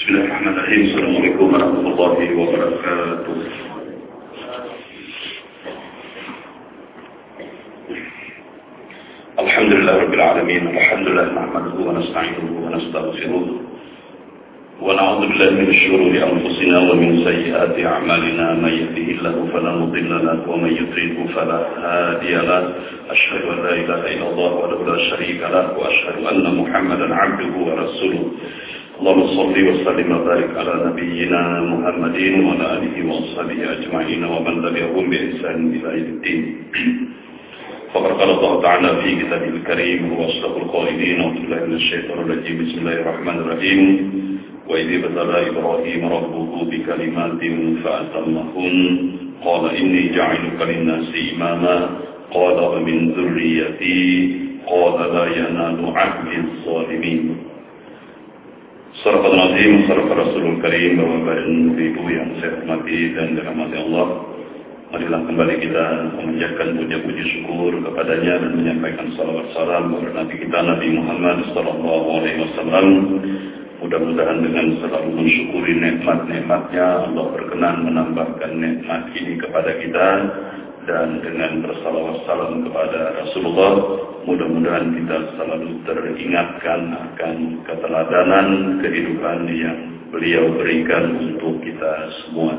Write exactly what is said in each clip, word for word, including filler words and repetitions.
Bismillahirrahmanirrahim. Assalamualaikum warahmatullahi wabarakatuh. Alhamdulillah rabbil alamin. Alhamdulillah nahmaduhu wa nasta'inuhu wa nastaghfiruh. Wa na'udzu billahi min shururi anfusina wa min sayyiati a'malina. May yahdihillahu fala mudilla lahu wa may yudlilhu fala hadiya lahu. Asyhadu an la ilaha illallah wahdahu la syarika lahu wa asyhadu anna Muhammadan 'abduhu wa rasuluh. Allahumma salli wa sallim wa barik ala nabiyyina Muhammadin wa ala alihi wa ashabihi ajma'in wa man tabi'ahum bi ihsan ila yaumiddin. Faqad qala Allah ta'ala fi kitabihil karim wa asdaqul qailin wa billahi minasy syaithanir rajim. Bismillahir rahim. Wa idh ibtala Ibrahim rabbuhu bi kalimatin fa atammahun qala inni ja'iluka lin-nasi imama qala wa min dzurriyyati qala la yanalu 'ahdiz zalimin. Salawat Nabi Muhammad Rasulul Karim, Bapak dan Ibu yang saya hormati dan dirahmati Allah. Marilah kembali kita memanjatkan puja-puji syukur kepadanya dan menyampaikan salawat salam kepada Nabi kita Nabi Muhammad sallallahu alaihi wasallam. Mudah-mudahan dengan selalu mensyukuri nikmat-nikmatnya Allah berkenan menambahkan nikmat ini kepada kita, dan dengan bersalawat salam kepada Rasulullah, mudah-mudahan kita selalu teringatkan akan keteladanan kehidupan yang beliau berikan untuk kita semua.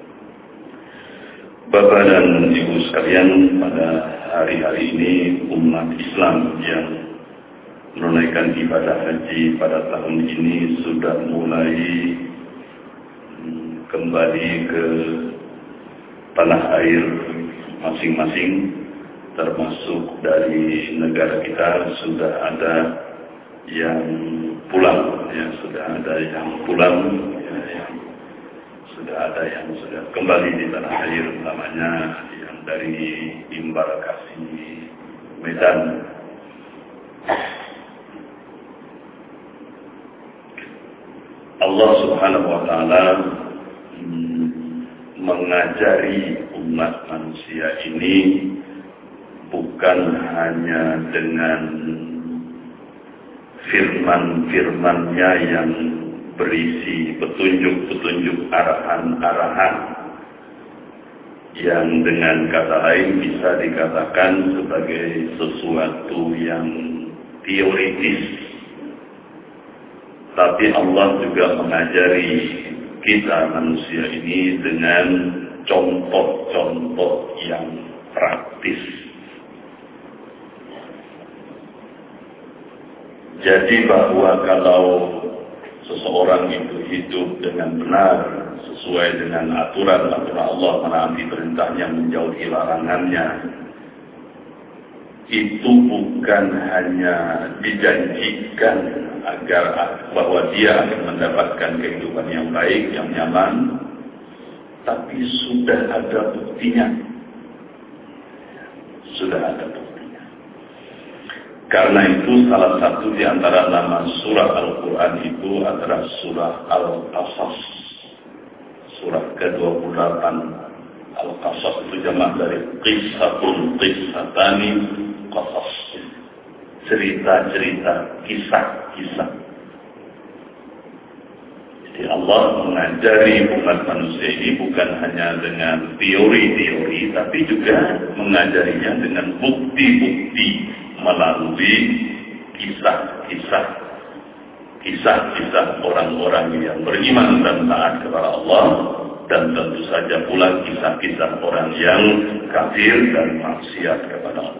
Bapak dan Ibu sekalian, pada hari-hari ini umat Islam yang menunaikan ibadah haji pada tahun ini sudah mulai kembali ke tanah air masing-masing, termasuk dari negara kita sudah ada yang pulang, ya sudah ada yang pulang, ya, yang sudah ada yang sudah kembali di tanah air, utamanya yang dari Embarkasi Medan. Allah Subhanahu wa Ta'ala mengajari umat manusia ini bukan hanya dengan firman-firmannya yang berisi petunjuk-petunjuk arahan-arahan yang dengan kata lain bisa dikatakan sebagai sesuatu yang teoritis, tapi Allah juga mengajari kita manusia ini dengan contoh-contoh yang praktis. Jadi bahwa kalau seseorang itu hidup dengan benar sesuai dengan aturan-aturan Allah, menaati perintahnya, menjauhi larangannya, itu bukan hanya dijanjikan agar bahwa dia akan mendapatkan kehidupan yang baik, yang nyaman, tapi sudah ada buktinya. Sudah ada buktinya. Karena itu salah satu di antara nama surah Al-Quran itu adalah surah Al-Qasas. Surah ke dua puluh delapan. Al-Qasas itu jamak dari qisatun, qisatani, qasas. Cerita-cerita, kisah-kisah. Jadi Allah mengajari umat manusia ini bukan hanya dengan teori-teori, tapi juga mengajarinya dengan bukti-bukti melalui kisah-kisah. Kisah-kisah orang-orang yang beriman dan taat kepada Allah, dan tentu saja pula kisah-kisah orang yang kafir dan maksiat kepada Allah.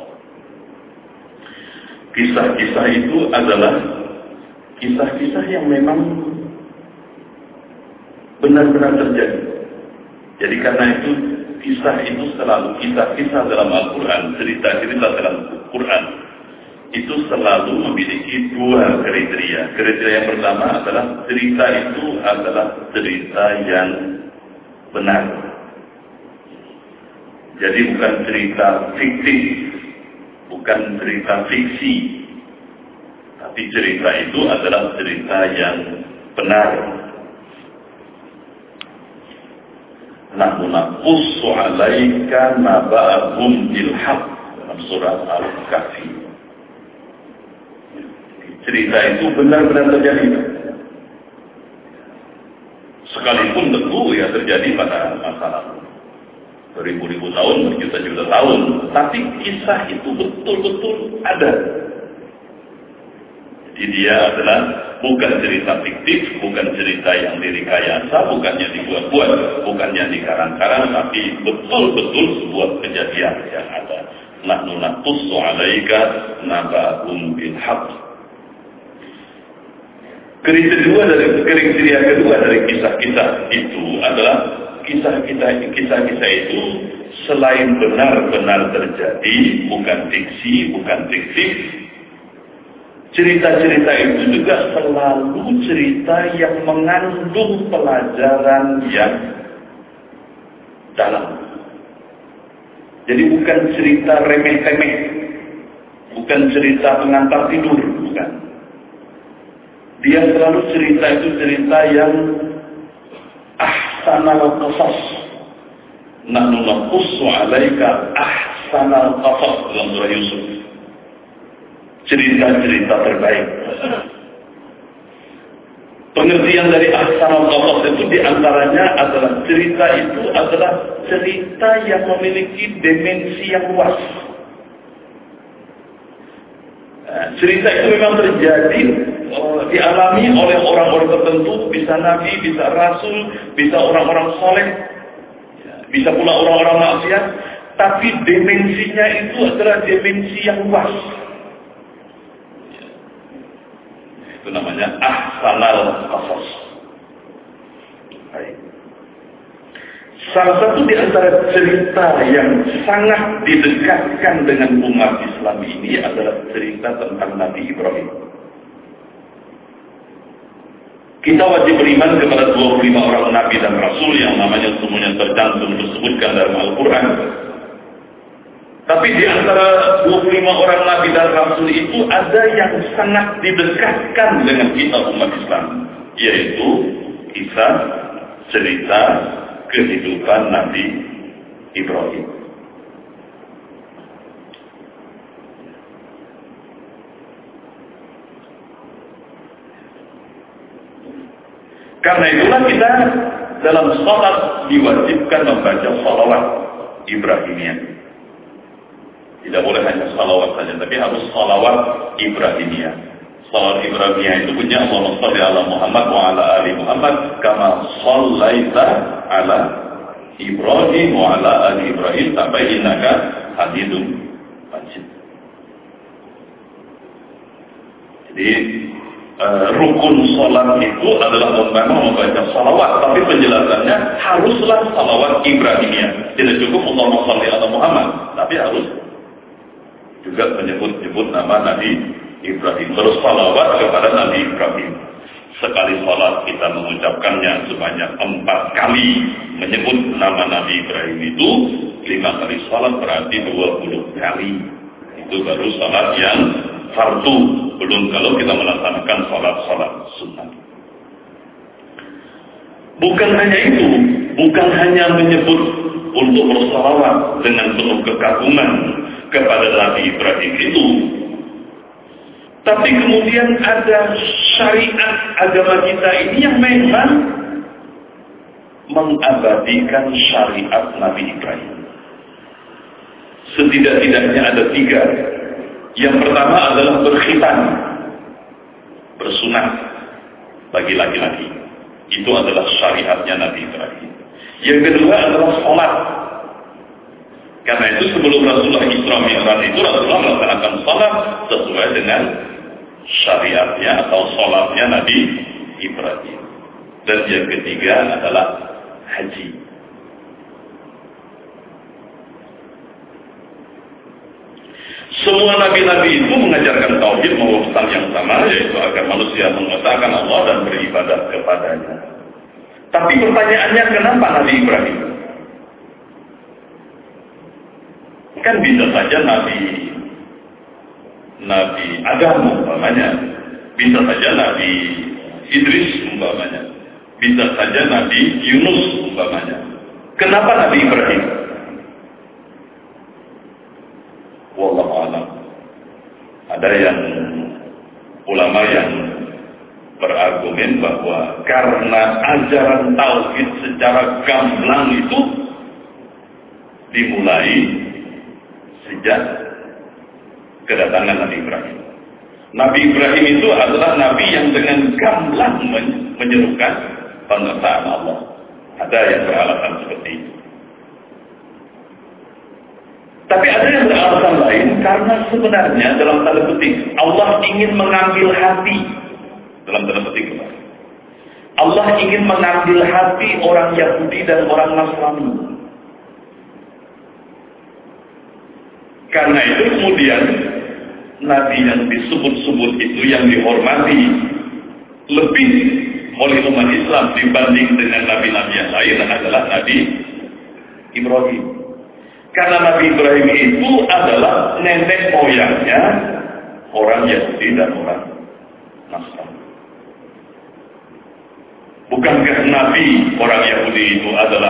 Kisah-kisah itu adalah kisah-kisah yang memang benar-benar terjadi. Jadi karena itu kisah itu selalu, kisah-kisah dalam Al-Quran, cerita-cerita dalam Al-Quran itu selalu memiliki dua kriteria. Kriteria yang pertama adalah cerita itu adalah cerita yang benar. Jadi bukan cerita fiktif, bukan cerita fiksi, tapi cerita itu adalah cerita yang benar. Nahnu naqussu 'alaika naba'ahum bil haqq, dalam surah Al-Kahfi. Cerita itu benar-benar terjadi. Sekalipun tentu ya terjadi pada masa lalu, beribu-ribu tahun, berjuta-juta tahun, tapi kisah itu betul-betul ada. Jadi dia adalah bukan cerita fiktif, bukan cerita yang direkayasa, bukannya dibuat-buat, bukannya dikarang-karang, tapi betul-betul sebuah kejadian yang ada. Nahnu naqussu 'alaika naba'ahum bil haqq. Kriteria kedua dari kriteria kedua dari kisah-kisah itu adalah kisah-kisah kisah-kisah itu selain benar-benar terjadi, bukan fiksi, bukan fiktif. Cerita-cerita itu juga selalu cerita yang mengandung pelajaran yang dalam. Jadi bukan cerita remeh-temeh, bukan cerita pengantar tidur, bukan. Dia selalu cerita itu cerita yang ahsanal qasas. Nahnu naqussu 'alaika ahsanal qasas dalam surah Yusuf. Cerita-cerita terbaik. Pengertian dari ahsanul qasas itu diantaranya adalah cerita itu adalah cerita yang memiliki dimensi yang luas. Nah, cerita itu memang terjadi, uh, dialami oleh orang-orang tertentu, bisa nabi, bisa rasul, bisa orang-orang soleh, bisa pula orang-orang maksiat, tapi dimensinya itu adalah dimensi yang luas. Itu namanya ahsanal qasas. Baik. Salah satu di antara cerita yang sangat didekatkan dengan umat Islam ini adalah cerita tentang Nabi Ibrahim. Kita wajib beriman kepada dua puluh lima orang nabi dan rasul yang namanya semuanya tercantum disebutkan dalam Al-Quran. Tapi di antara dua puluh lima orang nabi dan rasul itu ada yang sangat didekatkan dengan kita umat Islam, yaitu kisah cerita kehidupan Nabi Ibrahim. Karena itulah kita dalam salat diwajibkan membaca salawat Ibrahimiyah. Tidak boleh hanya salawat saja, tapi harus salawat Ibrahimiyah. Salawat Ibrahimiyah itu punya Allahumma shalli ala Muhammad wa ala ali Muhammad kama shallaita ala Ibrahim wa ala ali Ibrahim sampai innaka Hamidum Majid. Jadi uh, rukun salat itu adalah memang membaca salawat, tapi penjelasannya haruslah salawat Ibrahimiyah. Tidak cukup Allahumma shalli ala Muhammad, tapi harus juga menyebut-nyebut nama Nabi Ibrahim. Terus salawat kepada Nabi Ibrahim. Sekali salat kita mengucapkannya sebanyak empat kali menyebut nama Nabi Ibrahim itu. Lima kali salat berarti dua puluh kali. Itu baru salat yang fardu. Belum kalau kita melaksanakan salat-salat sunnah. Bukan hanya itu, bukan hanya menyebut untuk bersalawat dengan penuh kekaguman kepada Nabi Ibrahim itu, tapi kemudian ada syariat agama kita ini yang memang mengabadikan syariat Nabi Ibrahim. Setidak-tidaknya ada tiga. Yang pertama adalah berkhitan, bersunat bagi laki-laki. Itu adalah syariatnya Nabi Ibrahim. Yang kedua adalah sholat. Karena itu sebelum Rasulullah Isra Mi'raj itu Rasulullah melaksanakan sholat sesuai dengan syariatnya atau sholatnya Nabi Ibrahim. Dan yang ketiga adalah haji. Semua nabi-nabi itu mengajarkan tauhid maupun pesan yang sama, yaitu agar manusia mengesahkan Allah dan beribadah kepadanya. Tapi pertanyaannya, kenapa Nabi Ibrahim? Kan bisa saja Nabi Nabi Adam umpamanya, bisa saja Nabi Idris umpamanya, bisa saja Nabi Yunus umpamanya. Kenapa Nabi Ibrahim? Wallahu a'lam. Ada yang ulama yang berada berargumen bahwa karena ajaran tauhid secara gamblang itu dimulai sejak kedatangan Nabi Ibrahim. Nabi Ibrahim itu adalah Nabi yang dengan gamblang menyerukan pengesaan Allah. Ada yang beralasan seperti itu. Tapi ada yang beralasan lain karena sebenarnya dalam tanda petik Allah ingin mengambil hati dalam tanda petik Allah ingin mengambil hati orang Yahudi dan orang Nasrani. Karena itu kemudian Nabi yang disebut-sebut itu yang dihormati lebih oleh umat Islam dibanding dengan nabi-nabi yang lain adalah Nabi Ibrahim. Karena Nabi Ibrahim itu adalah nenek moyangnya orang Yahudi dan orang Nasrani. Bukankah Nabi orang Yahudi itu adalah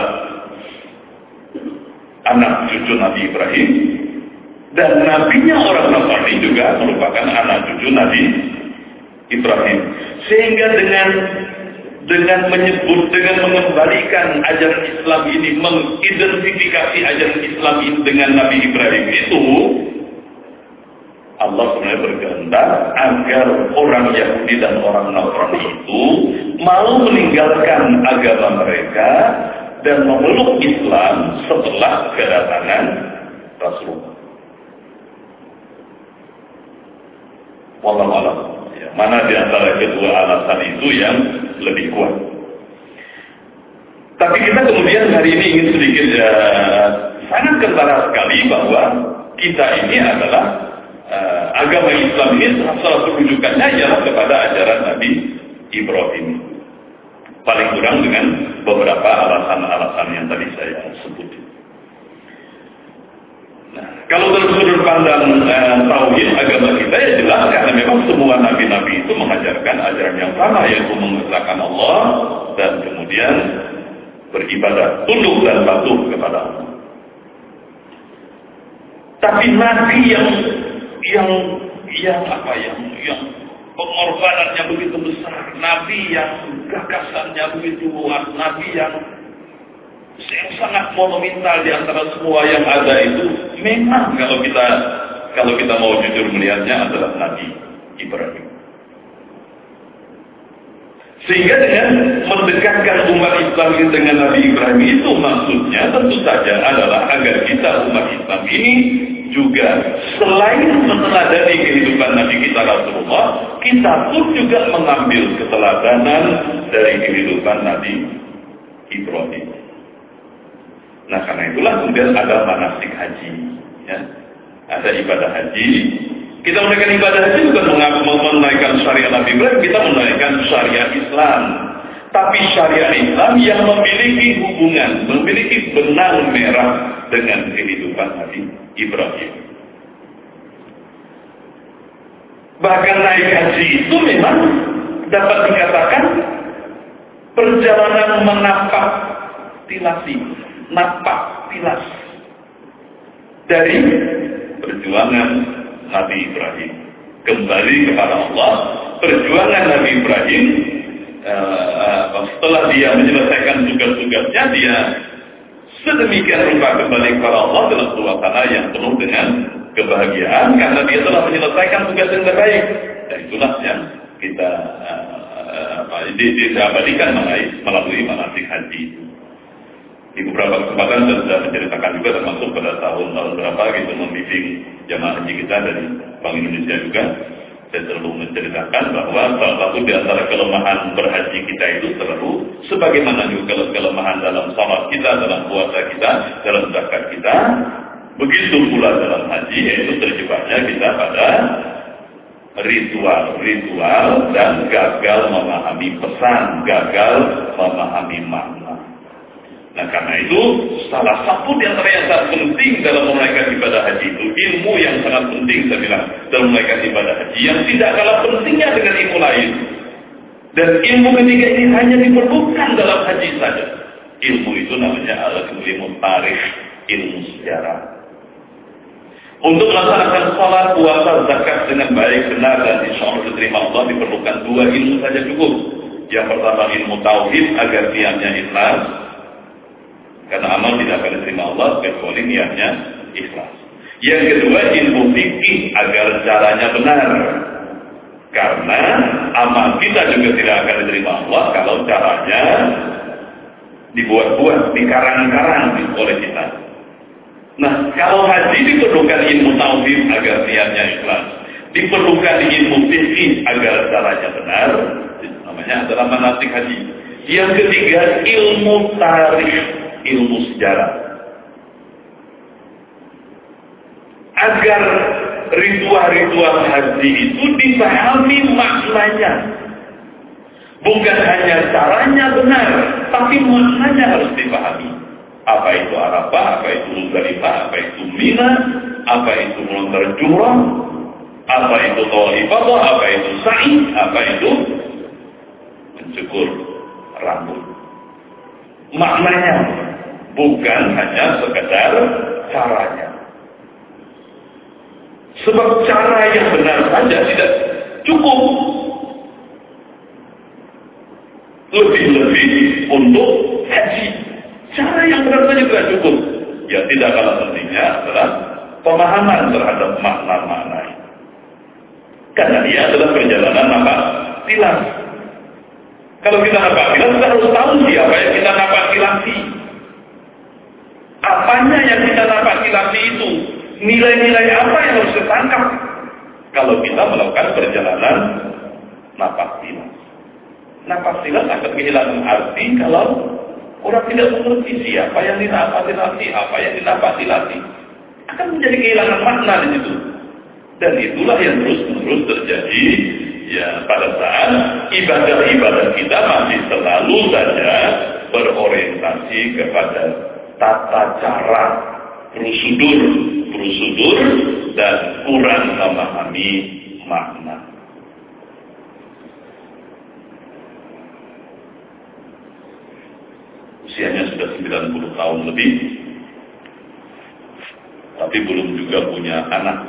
anak cucu Nabi Ibrahim? Dan nabinya orang Nasrani juga merupakan anak cucu Nabi Ibrahim. Sehingga dengan dengan menyebut, dengan mengembalikan ajaran Islam ini, mengidentifikasi ajaran Islam ini dengan Nabi Ibrahim itu, Allah sebenarnya berkehendak agar orang Yahudi dan orang Nasrani itu mau meninggalkan agama mereka dan memeluk Islam setelah kedatangan Rasulullah. Wallahu a'lam. Ya, mana di antara kedua alasan itu yang lebih kuat? Tapi kita kemudian hari ini ingin sedikit ya, sangat kentara sekali bahwa kita ini adalah uh, agama Islam ini salah satu rujukannya ialah kepada ajaran Nabi Ibrahim. Paling kurang dengan beberapa alasan-alasan yang tadi saya sebut. Kalau dari sudut pandang eh, tauhid agama kita ya jelas karena memang semua nabi-nabi itu mengajarkan ajaran yang sama, yaitu mengesahkan Allah dan kemudian beribadah, tunduk dan patuh kepada Allah. Tapi nabi yang yang yang apa yang yang pengorbanannya begitu besar, nabi yang gagasannya begitu luas, nabi yang yang sangat monumental di antara semua yang ada itu memang kalau kita kalau kita mau jujur melihatnya adalah Nabi Ibrahim. Sehingga dengan mendekatkan umat Islam ini dengan Nabi Ibrahim itu maksudnya tentu saja adalah agar kita umat Islam ini juga selain meneladani kehidupan Nabi kita Rasulullah, kita pun juga mengambil keteladanan dari kehidupan Nabi Ibrahim. Nah karena itulah kemudian ada manasik haji, ya. Ada ibadah haji. Kita menunaikan ibadah haji bukan menunaikan syariat Nabi Ibrahim, kita menunaikan syariat Islam. Tapi syariat Islam yang memiliki hubungan, memiliki benang merah dengan kehidupan Nabi Ibrahim. Bahkan naik haji itu memang dapat dikatakan perjalanan menapak tilasi. Nampak pilas dari perjuangan Nabi Ibrahim kembali kepada Allah. Perjuangan Nabi Ibrahim uh, setelah dia menyelesaikan tugas-tugasnya, dia sedemikian rupa kembali kepada Allah dalam suasana yang penuh dengan kebahagiaan karena dia telah menyelesaikan tugas yang terbaik. Dan itulah yang kita uh, uh, diabadikan melalui manasik haji itu. Di beberapa kesempatan saya sudah menceritakan juga, termasuk pada tahun-tahun berapa gitu membimbing jamaah haji kita dari Bank Indonesia juga. Saya selalu menceritakan bahwa salah satu di antara kelemahan berhaji kita itu selalu, sebagaimana juga kelemahan dalam salat kita, dalam puasa kita, dalam zakat kita, begitu pula dalam haji, yaitu terjebaknya kita pada ritual-ritual dan gagal memahami pesan, gagal memahami makna. Nah karena itu salah satu di antara yang sangat penting dalam menunaikan ibadah haji itu ilmu yang sangat penting saya bilang dalam menunaikan ibadah haji yang tidak kalah pentingnya dengan ilmu lain. Dan ilmu ketiga ini hanya diperlukan dalam haji saja. Ilmu itu namanya adalah ilmu tarikh, ilmu sejarah. Untuk melaksanakan sholat, puasa, zakat dengan baik, benar, dan insya Allah diterima Allah diperlukan dua ilmu saja cukup. Yang pertama ilmu tauhid agar niatnya ikhlas, karena amal tidak akan diterima Allah kecuali niatnya ikhlas. Yang kedua ilmu fikih agar caranya benar, karena amal kita juga tidak akan diterima Allah kalau caranya dibuat-buat, dikarang-karang oleh kita. Nah, kalau haji diperlukan ilmu tauhid agar niatnya ikhlas, diperlukan ilmu fikih agar caranya benar, itu namanya adalah manasik haji. Yang ketiga ilmu tarikh, ilmu sejarah, agar ritual-ritual haji itu dipahami maknanya. Bukan hanya caranya benar, tapi maknanya harus dipahami. Apa itu Arafah, apa itu Muzdalifah, apa itu Mina, apa itu melontar jumrah, apa itu tawaf ifadah, apa itu sa'i, apa itu mencukur rambut. Maknanya bukan hanya sekedar caranya. Sebab cara yang benar saja tidak cukup. Lebih-lebih untuk haji. Cara yang benar saja tidak cukup. Ya tidak kalah pentingnya adalah pemahaman terhadap makna-makna. Karena dia adalah perjalanan napak tilas. Kalau kita napak tilas, kita harus tahu siapa yang kita napak tilasi. Apanya yang kita napak tilasi itu? Nilai-nilai apa yang harus ditangkap kalau kita melakukan perjalanan napak tilas? Napak tilas akan kehilangan arti kalau orang tidak mengerti siapa yang dinapak-tilasi, apa yang dinapak-tilasi. Akan menjadi kehilangan makna di situ. Dan itulah yang terus-menerus terjadi ya pada saat ibadah-ibadah kita masih selalu saja berorientasi kepada tata cara, prosedur, prosedur dan kurang memahami makna. Usianya sudah sembilan puluh tahun lebih, tapi belum juga punya anak.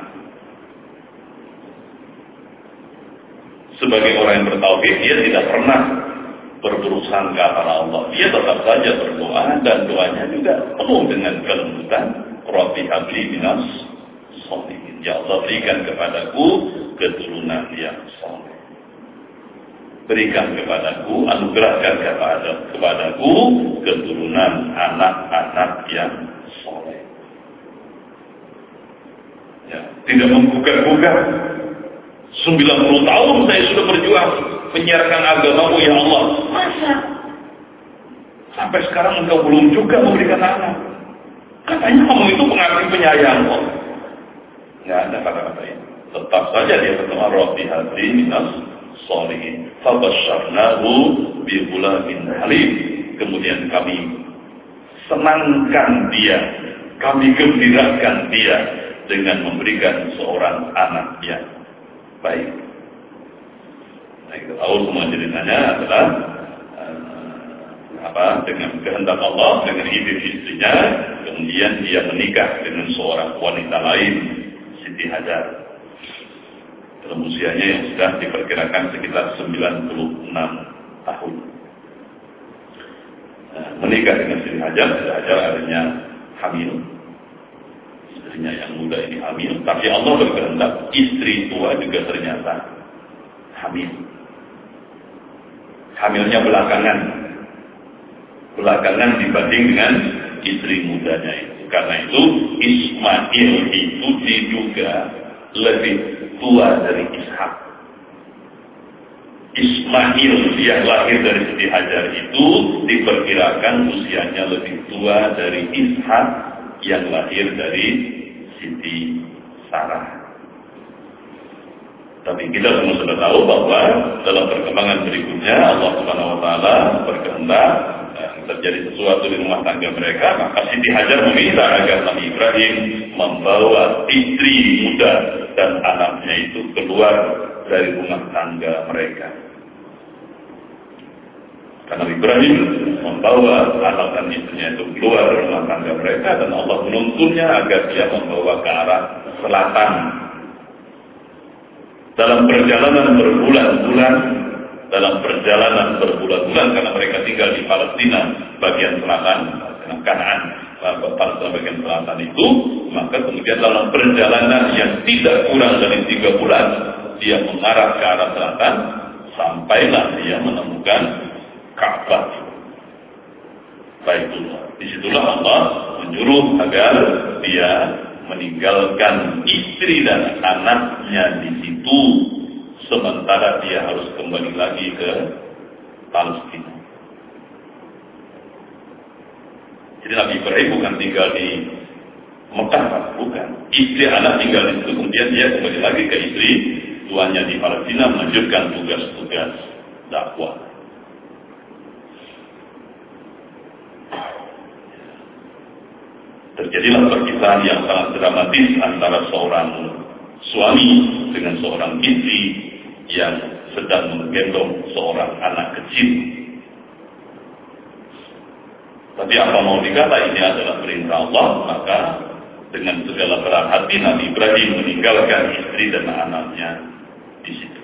Sebagai orang yang bertauhid, dia tidak pernah berburuk sangka pada Allah. Dia tetap saja berdoa, dan doanya juga penuh dengan kelembutan. Rabbi habli minas sholihin. Ya Allah, berikan kepadaku keturunan yang saleh. Berikan kepadaku, anugerahkan kepada kepadaku keturunan anak-anak yang soleh. Ya, tidak menggugah-gugah. sembilan puluh tahun saya sudah berjuang menyiarkan agamamu ya Allah. Masa? Sampai sekarang engkau belum juga memberikan anak. Katanya kamu itu pengabdi penyayang kok. Nggak ada kata-kata ini. Tetap saja dia berdoa Rabbi habli minas sholihin. Fabasyarnahu bi ghulamin halim. Kemudian kami senangkan dia, kami gembirakan dia dengan memberikan seorang anak yang baik. Nah, kita tahu semua ceritanya adalah uh, apa dengan kehendak Allah, dengan ide istrinya, kemudian dia menikah dengan seorang wanita lain, Siti Hajar. Dalam usianya yang sudah diperkirakan sekitar sembilan puluh enam tahun. Nah, menikah dengan Siti Hajar, Siti Hajar akhirnya hamil. Istrinya yang muda ini hamil, tapi Allah berkehendak istri tua juga ternyata hamil. Hamilnya belakangan, belakangan dibanding dengan istri mudanya itu. Karena itu Ismail itu diduga lebih tua dari Ishak. Ismail yang lahir dari Siti Hajar itu diperkirakan usianya lebih tua dari Ishak yang lahir dari Siti Sarah. Tapi kita semua sudah tahu bahwa dalam perkembangan berikutnya Allah Subhanahu wa taala berkehendak terjadi sesuatu di rumah tangga mereka, maka Siti Hajar meminta agar Nabi Ibrahim membawa istri muda dan anaknya itu keluar dari rumah tangga mereka. Karena Ibrahim membawa anak dan istrinya itu keluar dari rumah tangga mereka, dan Allah menuntunnya agar dia membawa ke arah selatan. Dalam perjalanan berbulan-bulan, dalam perjalanan berbulan-bulan karena mereka tinggal di Palestina bagian selatan, Kanaan, Palestina bagian selatan itu, maka kemudian dalam perjalanan yang tidak kurang dari tiga bulan, dia mengarah ke arah selatan, sampailah dia menemukan Ka'bah, Baitullah. Disitulah Allah menyuruh agar dia meninggalkan istri dan anaknya di situ, sementara dia harus kembali lagi ke Palestina. Jadi Nabi Ibrahim bukan tinggal di Mekah, bukan. Istri anak tinggal di situ, kemudian dia kembali lagi ke istri tuannya di Palestina melanjutkan tugas-tugas dakwah. Terjadilah perpisahan yang sangat dramatis antara seorang suami dengan seorang istri yang sedang menggendong seorang anak kecil. Tapi apa mau dikata, ini adalah perintah Allah, maka dengan segala berat hati Nabi Ibrahim meninggalkan istri dan anaknya di situ.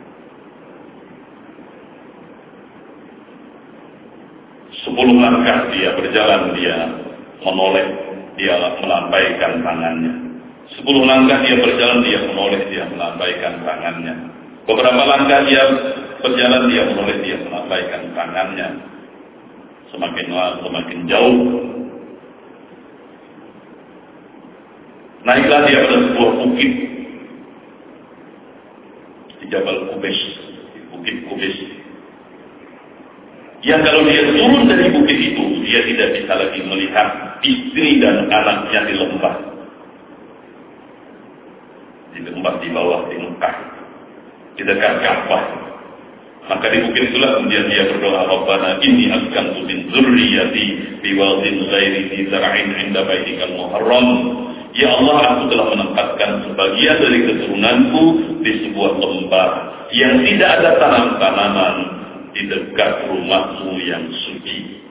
Sepuluh langkah dia berjalan, dia menoleh, dia melampaikan tangannya. Sepuluh langkah dia berjalan, dia menoleh, dia melampaikan tangannya. Beberapa langkah dia berjalan, dia menoleh, dia melampaikan tangannya. Semakin semakin jauh, naiklah dia pada sebuah bukit di Jabal Kubais, di Bukit Kubais. Yang kalau dia turun dari bukit itu, dia tidak bisa lagi melihat istri dan anaknya di lembah. Di lembah di bawah, di Mekah, di dekat Ka'bah. Maka di bukit itulah kemudian dia berdoa, Rabbana inni askantu min dzurriyyati biwadin ghairi dzi zar'in 'inda baitikal muharram. Ya Allah, aku telah menempatkan sebagian dari keturunanku di sebuah lembah yang tidak ada tanam-tanaman di dekat rumahmu yang suci.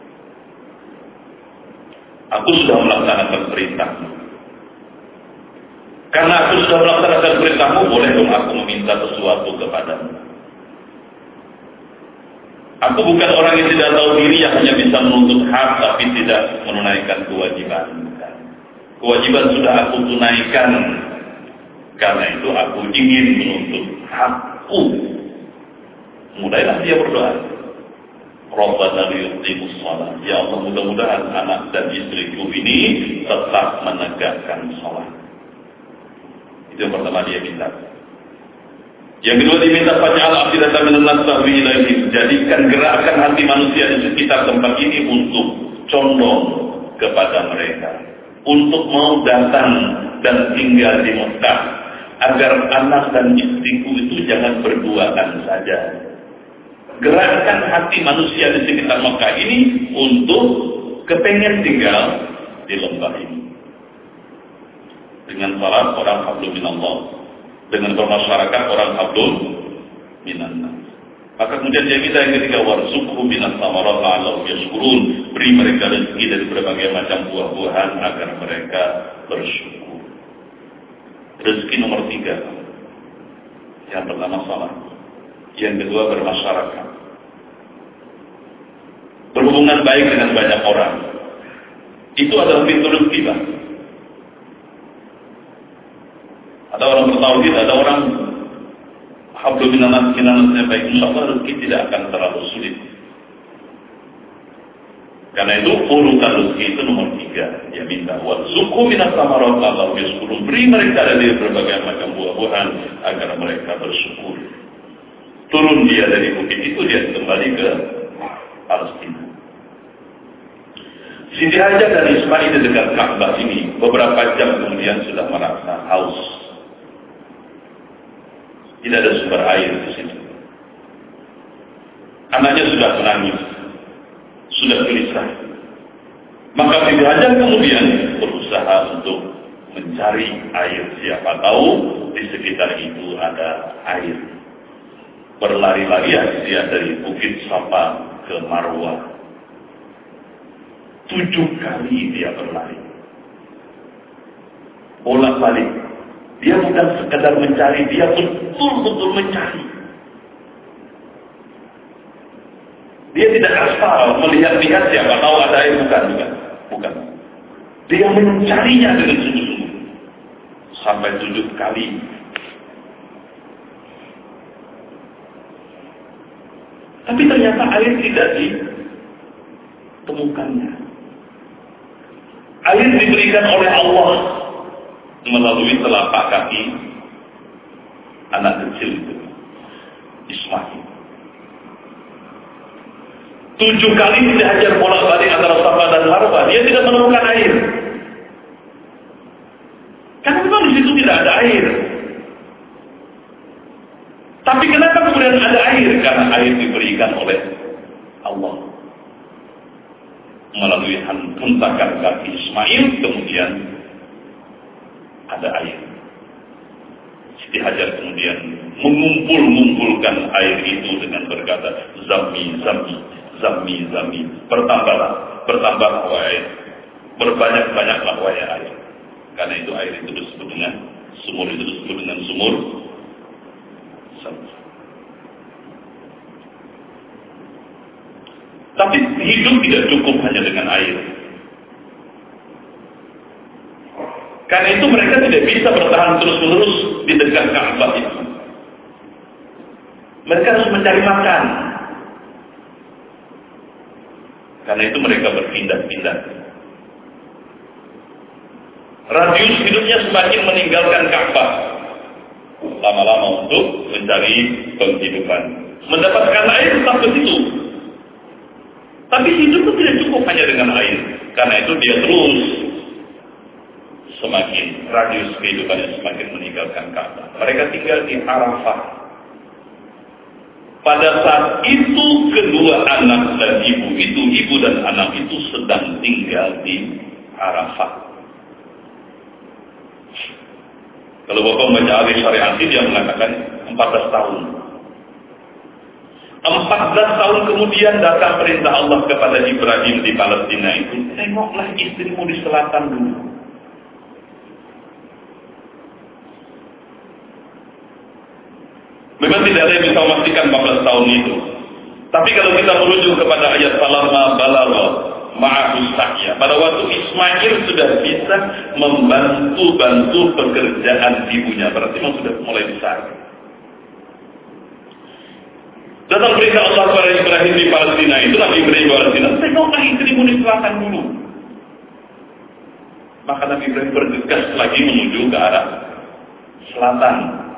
Aku sudah melaksanakan perintahmu. Karena aku sudah melaksanakan perintahmu, boleh dong aku meminta sesuatu kepadamu. Aku bukan orang yang tidak tahu diri, yang hanya bisa menuntut hak tapi tidak menunaikan kewajiban. Kewajiban sudah aku tunaikan. Karena itu aku ingin menuntut hakku. Mulailah dia berdoa. Rabbana liyuqimus shalah. Ya Allah, mudah-mudahan anak dan istriku ini tetap menegakkan salat. Itu yang pertama dia minta. Yang kedua diminta faj'al afidatan minan nas tahwi ilaihim. Jadikan gerakan hati manusia di sekitar tempat ini untuk condong kepada mereka, untuk mau datang dan tinggal di Mekah, agar anak dan istriku itu jangan berduaan saja. Gerakan hati manusia di sekitar Mekah ini untuk kepengen tinggal di lembah ini. Dengan salat orang hablum minallah, dengan bermasyarakat orang hablum minannas. Maka kemudian dia minta yang ketiga, warzuqhum minas samarat la'allahum yashkurun. Beri mereka rezeki dari berbagai macam buah-buahan agar mereka bersyukur. Rezeki nomor tiga. Yang pertama salat, yang kedua bermasyarakat, berhubungan baik dengan banyak orang. Itu adalah pintu rezeki, Pak. Ada orang bertauhid, ada orang hablum minannas minannasnya baik, insyaallah rezeki tidak akan terlalu sulit. Karena itu urutan rezeki itu nomor tiga. Dia minta warzuqhum minas samarat la'allahum yashkurun. Beri mereka dari berbagai macam buah-buahan agar mereka bersyukur. Turun dia dari bukit itu, dia kembali ke Palestina. Siti Hajar dan Ismail di dekat Ka'bah ini beberapa jam kemudian sudah merasa haus. Tidak ada sumber air di situ. Anaknya sudah menangis, sudah gelisah. Maka Siti Hajar kemudian berusaha untuk mencari air. Siapa tahu di sekitar itu ada air. berlari-larian dia dari Bukit Safa ke Marwah. Tujuh kali dia berlari. Bolak-balik. Dia bukan sekadar mencari, dia betul-betul mencari. Dia tidak asal melihat-lihat siapa tahu ada air, bukan, bukan, bukan. Dia mencarinya dengan sungguh-sungguh sampai tujuh kali. Tapi ternyata air tidak ditemukannya. Air diberikan oleh Allah melalui telapak kaki anak kecil itu, Ismail. Tujuh kali dihajar bolak-balik antara Safa dan Marwah, dia tidak menemukan air. Karena memang di situ tidak ada air. Tapi kenapa kemudian ada air? Karena air diberikan oleh Allah melalui hentakan kaki Ismail, kemudian ada air. Siti Hajar kemudian mengumpul-ngumpulkan air itu dengan berkata, Zami, Zami, Zami, Zami, bertambahlah, bertambahlah wahai air, berbanyak-banyaklah wahai air. Karena itu air itu disebut dengan sumur, itu disebut dengan sumur Zam. Tapi hidup tidak cukup hanya dengan air. Karena itu mereka tidak bisa bertahan terus-menerus di dekat Ka'bah itu. Mereka harus mencari makan. Karena itu mereka berpindah-pindah. Radius hidupnya semakin meninggalkan Ka'bah. Lama-lama untuk mencari penghidupan. Mendapatkan air tetap ke situ. Tapi hidup itu tidak cukup hanya dengan air. Karena itu dia terus semakin radius kehidupannya semakin meninggalkan Ka'bah. Mereka tinggal di Arafah. Pada saat itu kedua anak dan ibu itu, ibu dan anak itu sedang tinggal di Arafah. Kalau Bapak membaca hadis syariati, dia mengatakan empat belas tahun. empat belas tahun kemudian datang perintah Allah kepada Ibrahim di Palestina itu, tengoklah istrimu di selatan dulu. Memang tidak ada yang bisa memastikan empat belas tahun itu. Tapi kalau kita merujuk kepada ayat Falamma balagha ma'ahu sa'ya, pada waktu Ismail sudah bisa membantu-bantu pekerjaan ibunya, berarti memang sudah mulai besar. Datang perintah Allah kepada Ibrahim di Palestina itu, Nabi Ibrahim di Palestina, tengoklah istrimu di selatan dulu. Maka Nabi Ibrahim bergegas lagi menuju ke arah selatan.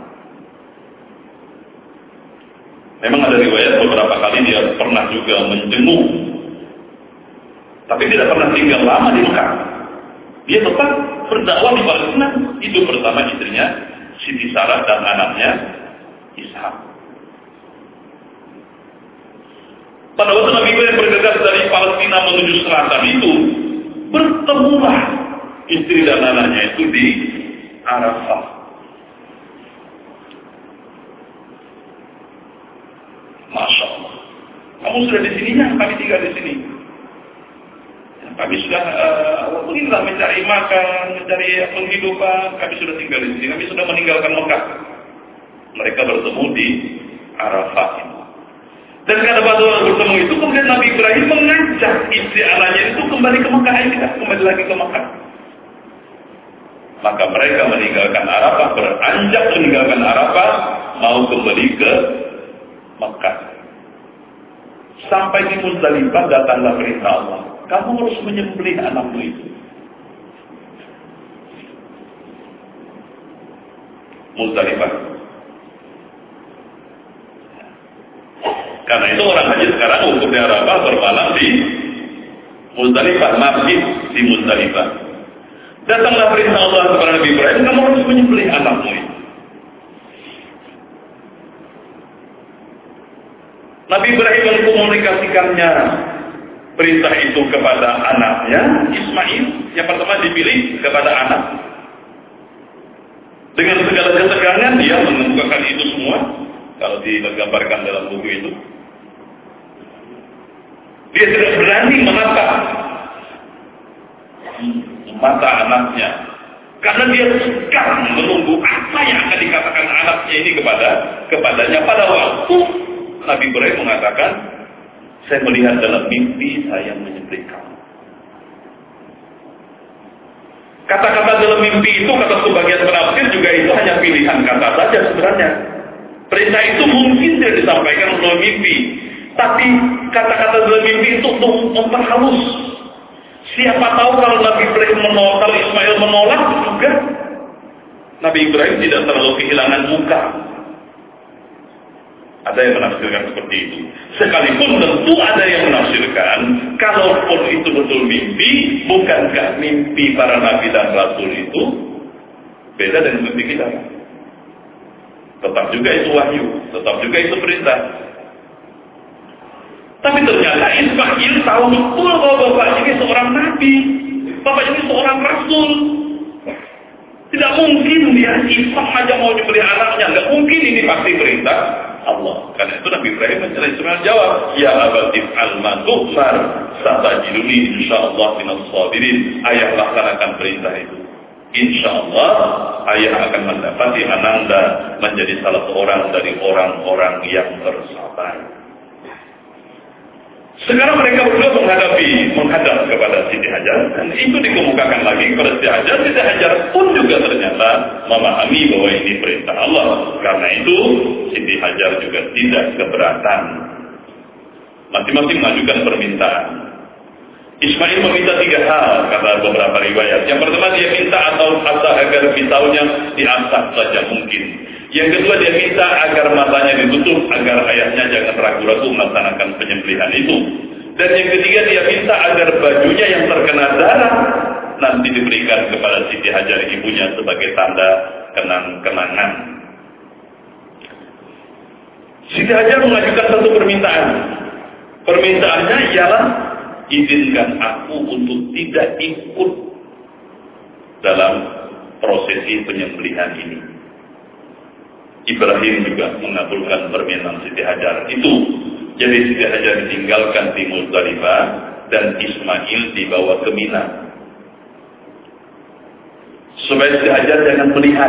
Memang ada riwayat beberapa kali dia pernah juga menjenguk, tapi tidak pernah tinggal lama di Mekah. Dia tetap berdakwah di Palestina, hidup bersama istrinya Siti Sarah dan anaknya Ishak. Pada waktu Nabi Ibrahim bergegas dari Palestina menuju selatan itu, bertemulah istri dan anaknya itu di Arafah. Masya Allah, kamu sudah di sini ya, kami tinggal di sini. Kami sudah uh, beginilah mencari makan, mencari penghidupan. Kami sudah tinggal di sini. Kami sudah meninggalkan Mekah. Mereka bertemu di Arafah. Dan karena pada waktu bertemu itu, kemudian Nabi Ibrahim mengajak istri anaknya itu kembali ke Mekah. Ini tidak kembali lagi ke Mekah. Maka mereka meninggalkan Arafah, beranjak meninggalkan Arafah, mau kembali ke Mekah. Sampai di Muzdalifah datanglah perintah Allah, kamu harus menyembelih anakmu itu. Muzdalifah. Karena itu orang haji sekarang untuk di Arafah bermalam di Muzdalifah, mabit di Muzdalifah. Datanglah perintah Allah kepada Nabi Ibrahim, kamu harus menyembelih anakmu itu. Nabi Ibrahim mengkomunikasikannya perintah itu kepada anaknya Ismail. Yang pertama dipilih kepada anak. Dengan segala ketegangan dia mengemukakan itu semua kalau digambarkan dalam buku itu. Dia tidak berani menatap mata anaknya, karena dia sekarang menunggu apa yang akan dikatakan anaknya ini kepada kepadanya. Pada waktu Nabi Ibrahim mengatakan, saya melihat dalam mimpi saya menyembelih kamu. Kata-kata dalam mimpi itu, kata sebagian penafsir juga itu hanya pilihan kata saja sebenarnya. Perintah itu mungkin tidak disampaikan dalam mimpi, tapi kata-kata dalam mimpi itu untuk memperhalus. Siapa tahu kalau Nabi Ibrahim menolak, kalau Ismail menolak juga, Nabi Ibrahim tidak terlalu kehilangan muka. Ada yang menafsirkan seperti itu. Sekalipun tentu ada yang menafsirkan, kalaupun itu betul mimpi, bukankah mimpi para nabi dan rasul itu beda dengan mimpi kita? Tetap juga itu wahyu, tetap juga itu perintah. Tapi ternyata Ismail tahu betul bahwa bapak ini seorang nabi, bapak ini seorang rasul. Tidak mungkin dia iseng aja mau dibeli anaknya, nggak mungkin, ini pasti perintah Allah. Karena itu Nabi Ibrahim Ismail jawab, ya abatif al-matu'mar satajiduni insyaallah minas sabirin. Ayah laksanakan perintah itu. Insyaallah ayah akan mendapati ananda menjadi salah seorang dari orang-orang yang bersabar. Sekarang mereka berdua menghadapi, menghadap kepada Siti Hajar, dan itu dikemukakan lagi kepada Siti Hajar. Siti Hajar pun juga ternyata memahami bahwa ini perintah Allah. Karena itu Siti Hajar juga tidak keberatan. Masing-masing mengajukan permintaan. Ismail meminta tiga hal, kata beberapa riwayat. Yang pertama, dia minta atau asah agar pisaunya diasah saja mungkin. Yang kedua, dia minta agar matanya ditutup, agar ayahnya jangan ragu-ragu melaksanakan penyembelihan itu. Dan yang ketiga, dia minta agar bajunya yang terkena darah nanti diberikan kepada Siti Hajar ibunya sebagai tanda kenang-kenangan. Siti Hajar mengajukan satu permintaan. Permintaannya ialah, izinkan aku untuk tidak ikut dalam prosesi penyembelihan ini. Ibrahim juga mengabulkan permintaan Siti Hajar itu. Jadi Siti Hajar ditinggalkan di Muzdalifah dan Ismail dibawa ke Mina. Supaya Siti Hajar jangan melihat,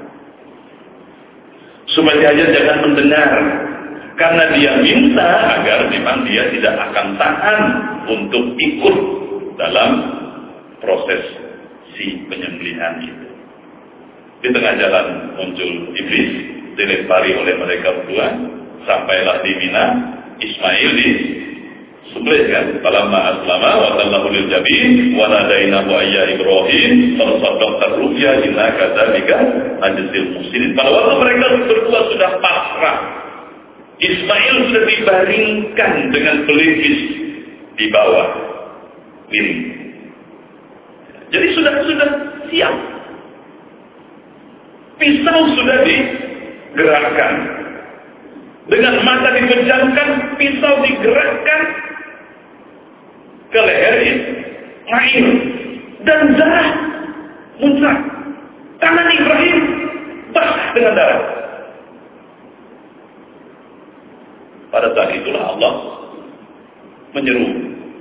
supaya Siti Hajar jangan mendengar, karena dia minta agar memang dia tidak akan tahan untuk ikut dalam proses si penyembelihan itu. Di tengah jalan muncul iblis, dilempari oleh mereka berdua, sampailah di Mina. Ismail di sembelihkan. Falamma aslama wa tallahu lil jabin wa nadainahu ayya Ibrahim fasaddaqta ru'ya inna kadzalika najzil muhsinin. Pada waktu mereka berdua sudah pasrah, Ismail sudah dibaringkan dengan pelipis di bawah ini. Jadi sudah sudah siap. Pisau sudah digerakkan. Dengan mata dipejamkan, pisau digerakkan ke leher Ismail. Dan darah muncrat. Tangan Ibrahim basah dengan darah. Pada saat itulah Allah menyeru,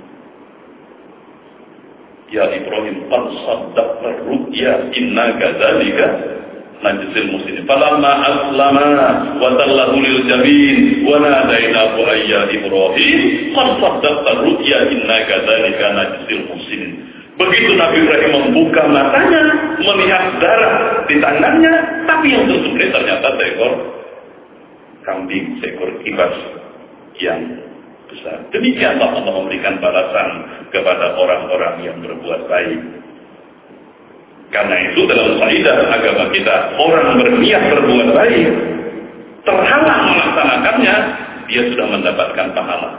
ya Ibrahim, qad saddaqta ru'ya inna kadzalika najzil muhsinin. Falamma aslama wa tallahu lil jabin wa nadainahu ayya Ibrahim qad saddaqta ru'ya inna kadzalika najzil muhsinin. Begitu Nabi Ibrahim membuka matanya, melihat darah di tangannya, tapi yang tersembelih ternyata seekor kambing, seekor kibas yang besar. Demikianlah Allah memberikan balasan kepada orang-orang yang berbuat baik. Karena itu dalam kaidah agama kita, orang berniat berbuat baik, terhalang melaksanakannya, dia sudah mendapatkan pahala.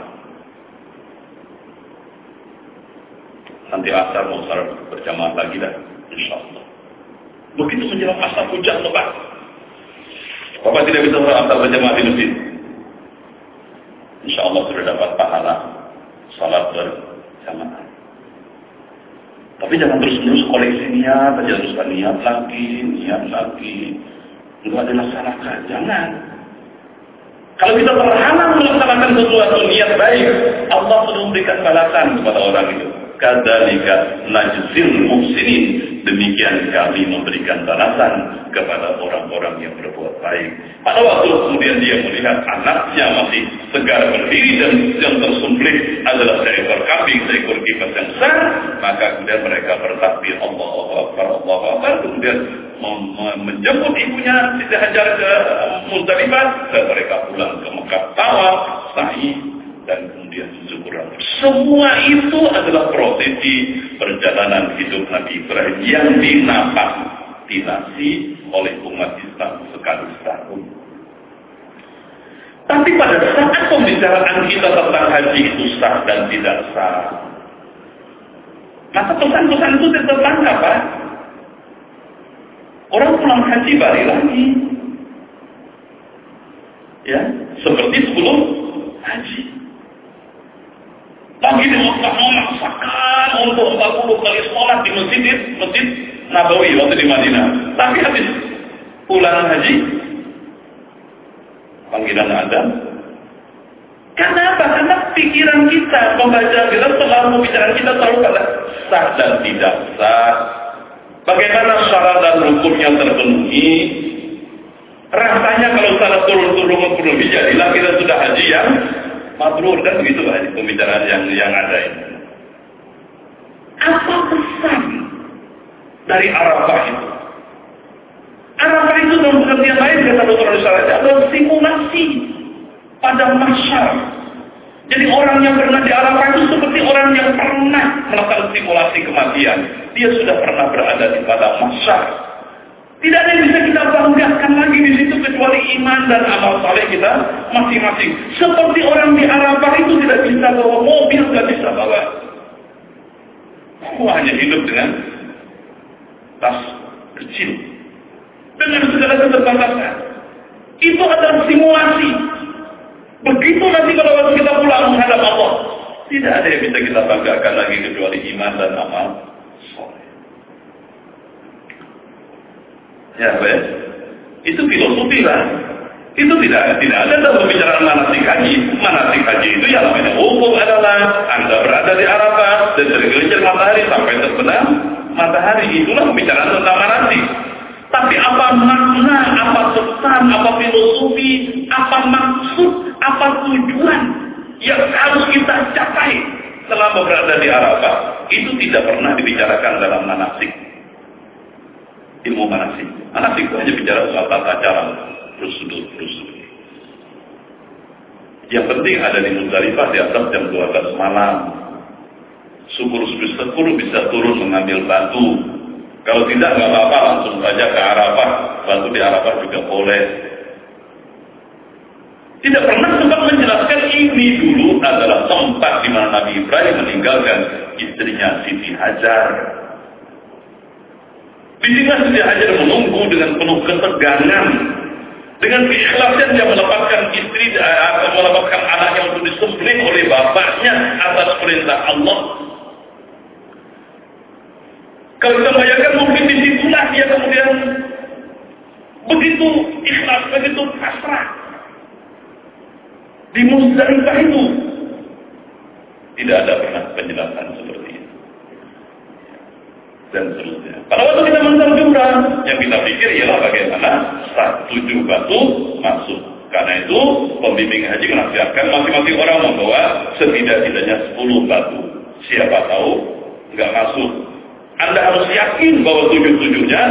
Nanti asar mau salat berjamaah lagi dah, insya Allah. Begitu menjelang asar hujan lebat, Bapak tidak bisa salat asar berjamaah di masjid, insya Allah sudah dapat pahala salat berjamaah. Tapi jangan terus-terus koleksi niat, jangan terus niat lagi, niat lagi, enggak dilaksanakan, jangan. Kalau kita terhalang melaksanakan sesuatu niat baik, Allah sudah memberikan balasan kepada orang itu. Kadzalika najzil muhsinin, demikian kami memberikan balasan kepada orang-orang yang berbuat baik. Pada waktu kemudian dia melihat anaknya masih segar berdiri dan yang tersumplit adalah seekor kambing, seekor kibas yang besar, maka kemudian mereka bertakbir Allahu Akbar, Allahu Akbar, kemudian menjemput ibunya Siti Hajar ke Muzdalifah dan mereka pulang ke Mekah, tawaf, sa'i, dan kemudian syukur. Semua itu adalah prosesi perjalanan hidup Nabi Ibrahim yang dinapaktinasi oleh umat Islam sekali setahun. Tapi pada saat pembicaraan kita tentang haji itu sah dan tidak sah, maka pesan-pesan itu tidak tertangkap, Pak. Orang pulang haji balik lagi, ya, seperti sebelum haji. Lagi Mekah memaksakan untuk empat puluh kali sholat di masjid, masjid Nabawi waktu di Madinah. Tapi habis pulang haji, panggilan azan. Kenapa? Karena pikiran kita, pembaca kita selalu pikiran kita selalu pada sah dan tidak sah. Bagaimana syarat dan rukunnya terpenuhi? Rasanya kalau syarat turun-turun terpenuhi, jadilah kita sudah haji yang mabrur, kan begitu Pak, pembicaraan yang yang ada ini. Apa pesan dari Arafah itu? Arafah itu dalam pengertian lain kata dokter Al-Syaraj adalah simulasi pada mahsyar. Jadi orang yang pernah di Arafah itu seperti orang yang pernah melakukan simulasi kematian. Dia sudah pernah berada di pada mahsyar. Tidak ada yang bisa kita banggakan lagi di situ kecuali iman dan amal saleh kita masing-masing. Seperti orang di Arafah itu tidak bisa bawa mobil, tidak bisa bawa. Aku hanya hidup dengan tas kecil, dengan segala keterbatasan. Itu adalah simulasi. Begitu nanti kalau waktu kita pulang menghadap Allah, tidak ada yang bisa kita banggakan lagi kecuali iman dan amal saleh. Ya, baik. Itu filosofi lah. Itu tidak tidak ada dalam pembicaraan manasik haji. Manasik haji itu yang namanya hukum adalah Anda berada di Arafah dan dari gelincir matahari sampai terbenam matahari. Itulah pembicaraan tentang manasik. Tapi apa makna, apa pesan, apa filosofi, apa maksud, apa tujuan yang harus kita capai selama berada di Arafah, itu tidak pernah dibicarakan dalam manasik. Ilmu manasik. Manasik itu hanya bicara soal tata cara, prosedur-prosedur. Yang penting ada di Muzdalifah di atas jam dua belas malam. Syukur-syukur bisa turun mengambil batu. Kalau tidak, nggak apa-apa, langsung saja ke Arafah. Batu di Arafah juga boleh. Tidak pernah sempat menjelaskan ini dulu adalah tempat di mana Nabi Ibrahim meninggalkan istrinya Siti Hajar. Di sini Siti Hajar menunggu dengan penuh ketegangan, dengan keikhlasan dia melepaskan istri atau melepaskan anaknya untuk disembelih oleh bapaknya atas perintah Allah. Kalau kita bayangkan mungkin di situlah dia kemudian begitu ikhlas, begitu pasrah di Muzdalifah itu. Tidak ada pernah penjelasan seperti itu dan seterusnya. Pada waktu kita menentukan jumrah, yang kita pikir ialah bagaimana satu tujuh batu masuk. Karena itu pembimbing haji menasihatkan masing-masing orang membawa setidak-tidaknya sepuluh batu. Siapa tahu nggak masuk. Anda harus yakin bahwa tujuh-tujuhnya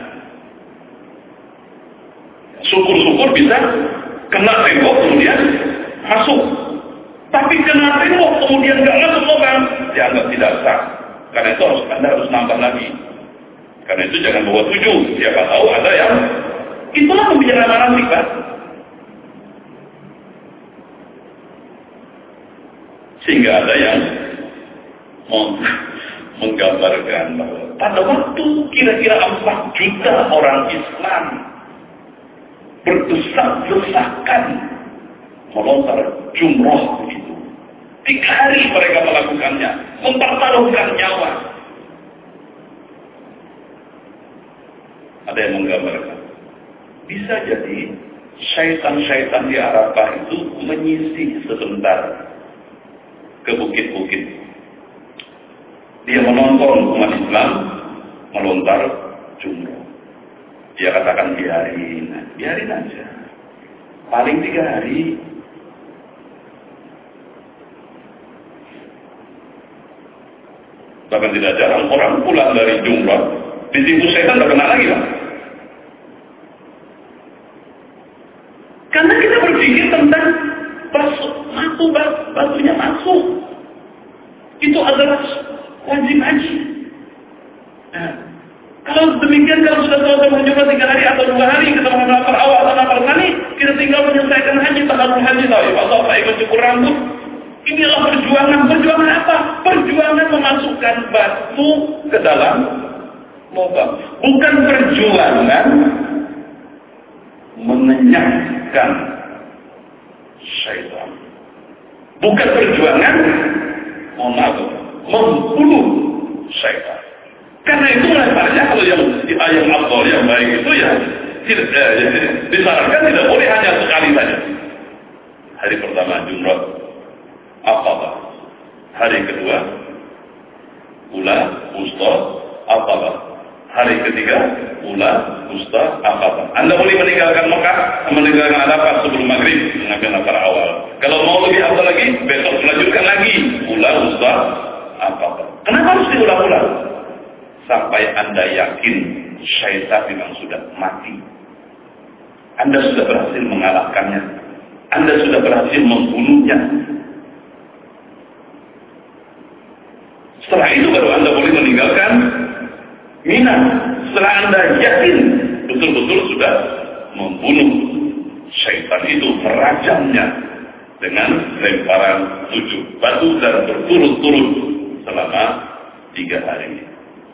syukur-syukur bisa kena tembok kemudian masuk. Tapi kena tembok kemudian nggak masuk lubang, dianggap tidak sah. Karena itu harus Anda harus nambah lagi. Karena itu jangan bawa tujuh. Siapa tahu ada yang itulah pembicaraan manasik, Pak. Sehingga ada yang menggambarkan bahwa pada waktu kira-kira empat juta orang Islam berdesak-desakan melontar jumroh itu. Tiga hari mereka melakukannya, mempertaruhkan nyawa. Ada yang menggambarkan, bisa jadi syaitan-syaitan di Arafah itu menyisih sebentar ke bukit-bukit. Dia menonton umat Islam melontar jumroh. Dia katakan biarin, biarin aja. Paling tiga hari. Bahkan tidak jarang orang pulang dari jumroh ditipu setan udah kena lagi, Pak. Karena kita berpikir tentang batu, batu, batunya masuk. Itu adalah wajib haji. Nah, kalau demikian, kalau sudah selesai menjumlah tiga hari atau dua hari, kita mengenal awal atau nafar kali, kita tinggal menyelesaikan haji, tahalul haji tahu ya, Allah saya mencukur rambut. Inilah perjuangan. Perjuangan apa? Perjuangan memasukkan batu ke dalam lubang. Bukan perjuangan mengenyangkan syaitan. Bukan perjuangan membunuh syaitan. Karena itu lebarnya kalau yang di ayat Abdul yang baik itu ya tidak eh, disarankan tidak boleh hanya sekali saja. Hari pertama jumrah Aqabah. Hari kedua Ula Wusta Aqabah. Hari ketiga Ula Wusta Aqabah. Anda boleh meninggalkan Mekah, meninggalkan Arafah sebelum maghrib, mengambil nafar awal. Kalau mau lebih awal lagi, besok melanjutkan lagi Ula Wusta Aqabah. Kenapa harus diulang-ulang? Sampai Anda yakin syaitan memang sudah mati. Anda sudah berhasil mengalahkannya. Anda sudah berhasil membunuhnya. Setelah itu baru Anda boleh meninggalkan Mina. Setelah Anda yakin betul-betul sudah membunuh syaitan itu, merajamnya dengan lemparan tujuh batu dan berturut-turut selama tiga hari.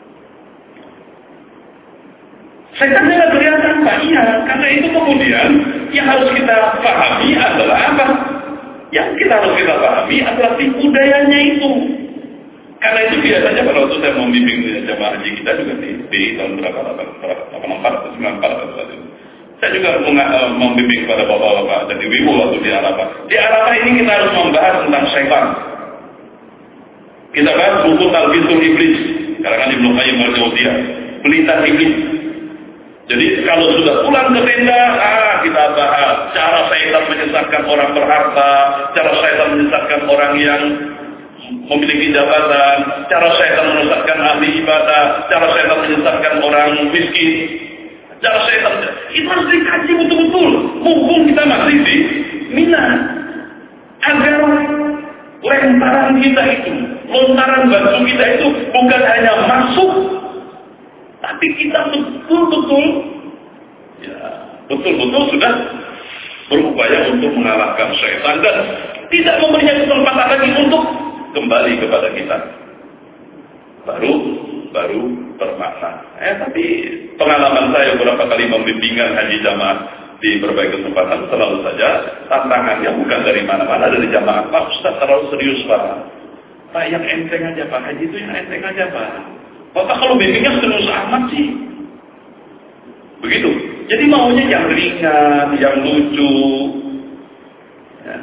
Syaitannya tidak kelihatan, Pak. Iya, karena itu kemudian yang harus kita pahami adalah apa? Yang kita harus kita pahami adalah tipu dayanya itu. Karena itu biasanya pada waktu saya membimbing jamaah haji kita juga di, di tahun berapa? delapan empat atau sembilan empat atau seperti itu. Saya juga membimbing pada bapak-bapak dan ibu-ibu waktu di Arafah. Di Arafah ini kita harus membahas tentang syaitan. Kita bahas buku Talbisul Iblis, karangan Ibnu Qayyim al-Jauziyah, pelita iblis. Jadi kalau sudah pulang ke tenda, ah, kita bahas cara syaitan menyesatkan orang berharta, cara syaitan menyesatkan orang yang memiliki jabatan, cara syaitan menyesatkan ahli ibadah, cara syaitan menyesatkan orang miskin, cara syaitan itu harus dikaji betul-betul. Mumpung kita masih di Mina, agar lemparan kita itu, lontaran batu kita itu bukan hanya masuk, tapi kita betul-betul, ya, betul-betul sudah berupaya untuk mengalahkan syaitan dan tidak memberinya kesempatan lagi untuk kembali kepada kita. Baru, baru bermakna. Eh, tapi pengalaman saya beberapa kali membimbingan haji jamaah di berbagai kesempatan selalu saja tantangannya bukan dari mana-mana, dari jamaah. Pak Ustaz terlalu serius Pak. Pak yang enteng aja Pak, haji itu yang enteng aja Pak. Bapak kalau bimbingnya serius amat sih. Begitu. Jadi maunya yang ringan, yang lucu. Ya.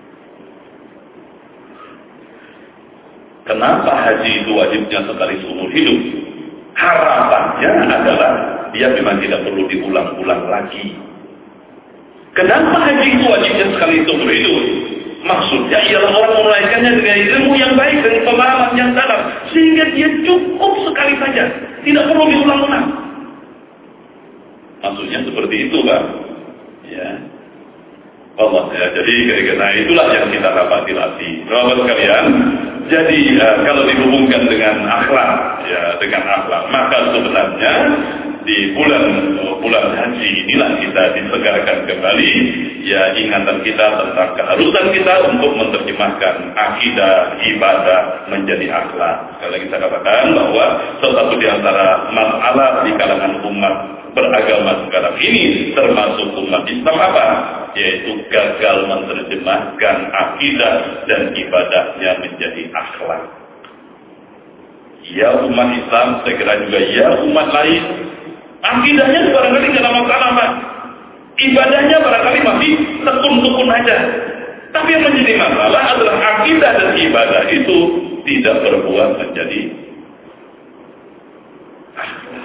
Kenapa haji itu wajibnya sekali seumur hidup? Harapannya adalah dia memang tidak perlu diulang-ulang lagi. Kenapa haji itu wajibnya sekali seumur hidup? Maksudnya ialah orang menunaikannya dengan ilmu yang baik, dengan pemahaman yang dalam, sehingga dia cukup sekali saja, tidak perlu diulang-ulang. Maksudnya seperti itu, Pak. Ya. Allah ya. Jadi karena itulah yang kita dapat dilatih. Bapak sekalian, jadi uh, kalau dihubungkan dengan akhlak, ya dengan akhlak, maka sebenarnya di bulan uh, bulan haji inilah kita disegarkan kembali ya ingatan kita tentang keharusan kita untuk menerjemahkan akidah ibadah menjadi akhlak. Sekali lagi saya katakan bahwa salah satu di antara masalah di kalangan umat beragama sekarang ini termasuk umat Islam apa? Yaitu gagal menerjemahkan akidah dan ibadahnya menjadi akhlak. Ya umat Islam, saya kira juga ya umat lain, akidahnya barangkali tidak ada masalah, Pak. Ibadahnya barangkali masih tekun-tekun aja. Tapi yang menjadi masalah adalah akidah dan ibadah itu tidak berbuah menjadi akhlak.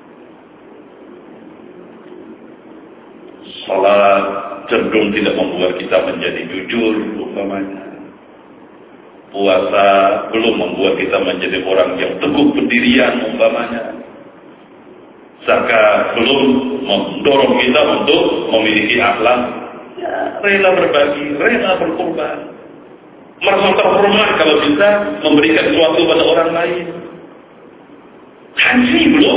Salat cenderung tidak membuat kita menjadi jujur umpamanya. Puasa belum membuat kita menjadi orang yang teguh pendirian umpamanya. Zakat belum mendorong kita untuk memiliki akhlak, ya, rela berbagi, rela berkorban, merasa terhormat kalau bisa memberikan sesuatu pada orang lain. Haji belum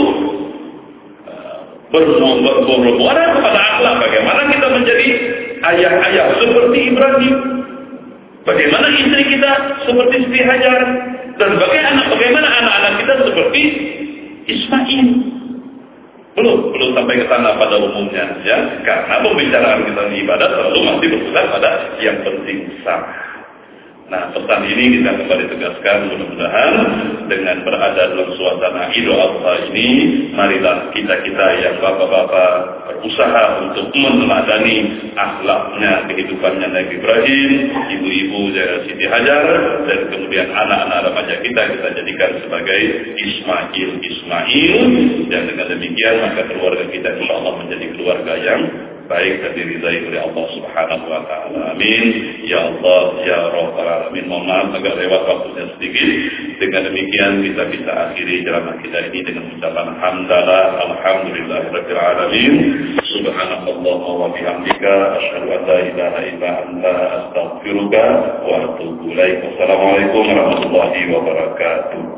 bermuara kepada akhlak. Bagaimana kita menjadi ayah-ayah seperti Ibrahim, bagaimana istri kita seperti Siti Hajar, dan bagaimana bagaimana anak-anak kita seperti Ismail. Belum, belum sampai ke sana pada umumnya, ya. Karena pembicaraan kita di ibadah selalu masih berpusat pada yang penting sah. Nah, pesan ini kita kembali tegaskan, mudah-mudahan dengan berada dalam suasana Idul Adha ini, marilah kita-kita yang bapak-bapak berusaha untuk meneladani akhlaknya, kehidupannya Nabi Ibrahim, ibu-ibu Siti Hajar, dan kemudian anak-anak remaja kita kita jadikan sebagai Ismail Ismail, dan dengan demikian maka keluarga kita insya Allah menjadi keluarga yang baik dan diridai oleh Allah Subhanahu wa taala. Amin. Ya Allah, ya Rabbal alamin. Mohon maaf agak lewat waktunya sedikit. Dengan demikian kita bisa akhiri ceramah kita ini dengan ucapan hamdalah alhamdulillahirabbil alamin. Subhanallah wa bihamdika asyhadu an la ilaha illa anta astaghfiruka wa atubu ilaik. Wassalamualaikum warahmatullahi wabarakatuh.